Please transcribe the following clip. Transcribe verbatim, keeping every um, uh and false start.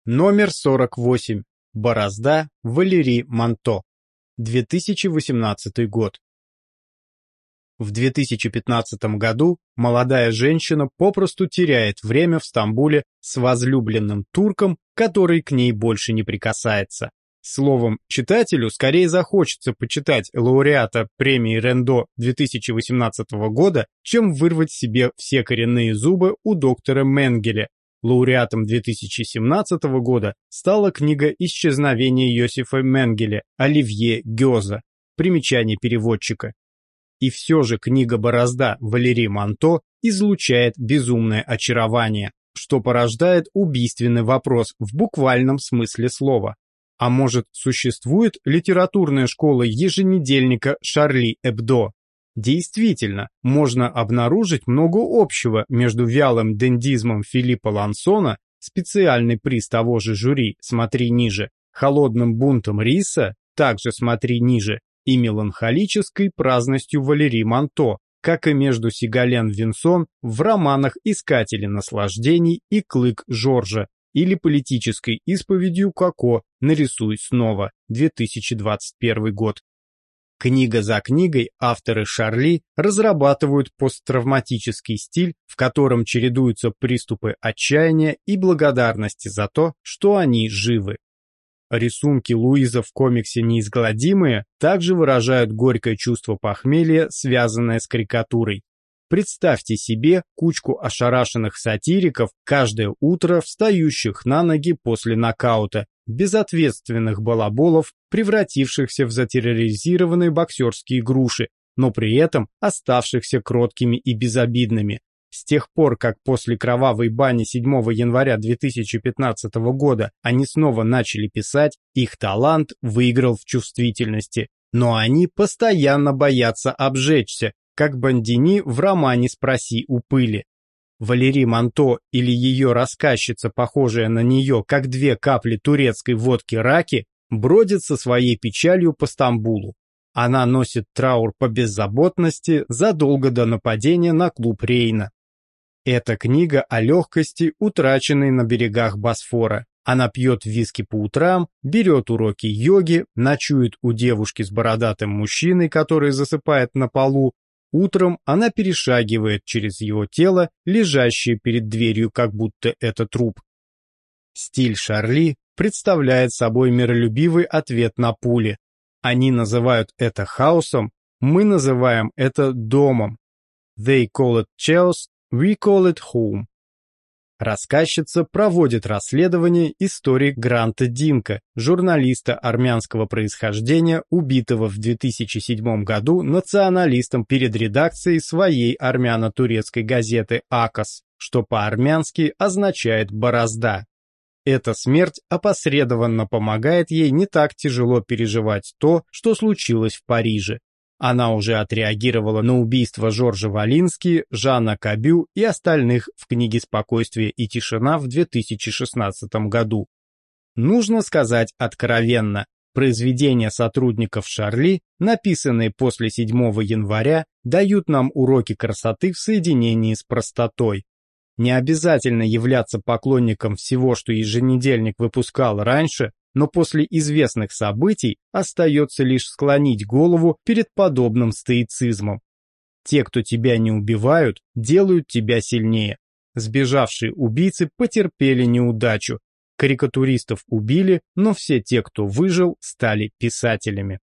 Номер сорок восемь. Борозда. Валери Монто. две тысячи восемнадцатый год. В две тысячи пятнадцатом году молодая женщина попросту теряет время в Стамбуле с возлюбленным турком, который к ней больше не прикасается. Словом, читателю скорее захочется почитать лауреата премии Рендо две тысячи восемнадцатого года, чем вырвать себе все коренные зубы у доктора Менгеле. Лауреатом две тысячи семнадцатого года стала книга «Исчезновение Йосифа Менгеле» Оливье Гёза. Примечание переводчика. И все же книга «Борозда» Валери Монто излучает безумное очарование, что порождает убийственный вопрос в буквальном смысле слова. А может, существует литературная школа еженедельника Шарли Эбдо? Действительно, можно обнаружить много общего между вялым дендизмом Филиппа Лансона, специальный приз того же жюри, смотри ниже, холодным бунтом Риса, также смотри ниже, и меланхолической праздностью Валери Монто, как и между Сигален Винсон в романах «Искатели наслаждений» и «Клык Жоржа», или политической исповедью Коко «Нарисуй снова» две тысячи двадцать первый год. Книга за книгой авторы Шарли разрабатывают посттравматический стиль, в котором чередуются приступы отчаяния и благодарности за то, что они живы. Рисунки Луиза в комиксе «Неизгладимые» также выражают горькое чувство похмелья, связанное с карикатурой. Представьте себе кучку ошарашенных сатириков, каждое утро встающих на ноги после нокаута, безответственных балаболов, превратившихся в затерроризированные боксерские груши, но при этом оставшихся кроткими и безобидными. С тех пор, как после кровавой бани седьмого января две тысячи пятнадцатого года они снова начали писать, их талант выиграл в чувствительности. Но они постоянно боятся обжечься, как Бондини в романе «Спроси у пыли». Валери Монто или ее рассказчица, похожая на нее, как две капли турецкой водки раки, бродит со своей печалью по Стамбулу. Она носит траур по беззаботности задолго до нападения на клуб Рейна. Эта книга о легкости, утраченной на берегах Босфора. Она пьет виски по утрам, берет уроки йоги, ночует у девушки с бородатым мужчиной, который засыпает на полу. Утром она перешагивает через его тело, лежащее перед дверью, как будто это труп. Стиль Шарли представляет собой миролюбивый ответ на пули. Они называют это хаосом, мы называем это домом. They call it chaos, we call it home. Рассказчица проводит расследование истории Гранта Динка, журналиста армянского происхождения, убитого в две тысячи седьмом году националистом перед редакцией своей армяно-турецкой газеты «Акос», что по-армянски означает «борозда». Эта смерть опосредованно помогает ей не так тяжело переживать то, что случилось в Париже. Она уже отреагировала на убийство Жоржа Валински, Жана Кабю и остальных в книге «Спокойствие и тишина» в две тысячи шестнадцатом году. Нужно сказать откровенно, произведения сотрудников Шарли, написанные после седьмого января, дают нам уроки красоты в соединении с простотой. Не обязательно являться поклонником всего, что еженедельник выпускал раньше, но после известных событий остается лишь склонить голову перед подобным стоицизмом. Те, кто тебя не убивают, делают тебя сильнее. Сбежавшие убийцы потерпели неудачу. Карикатуристов убили, но все те, кто выжил, стали писателями.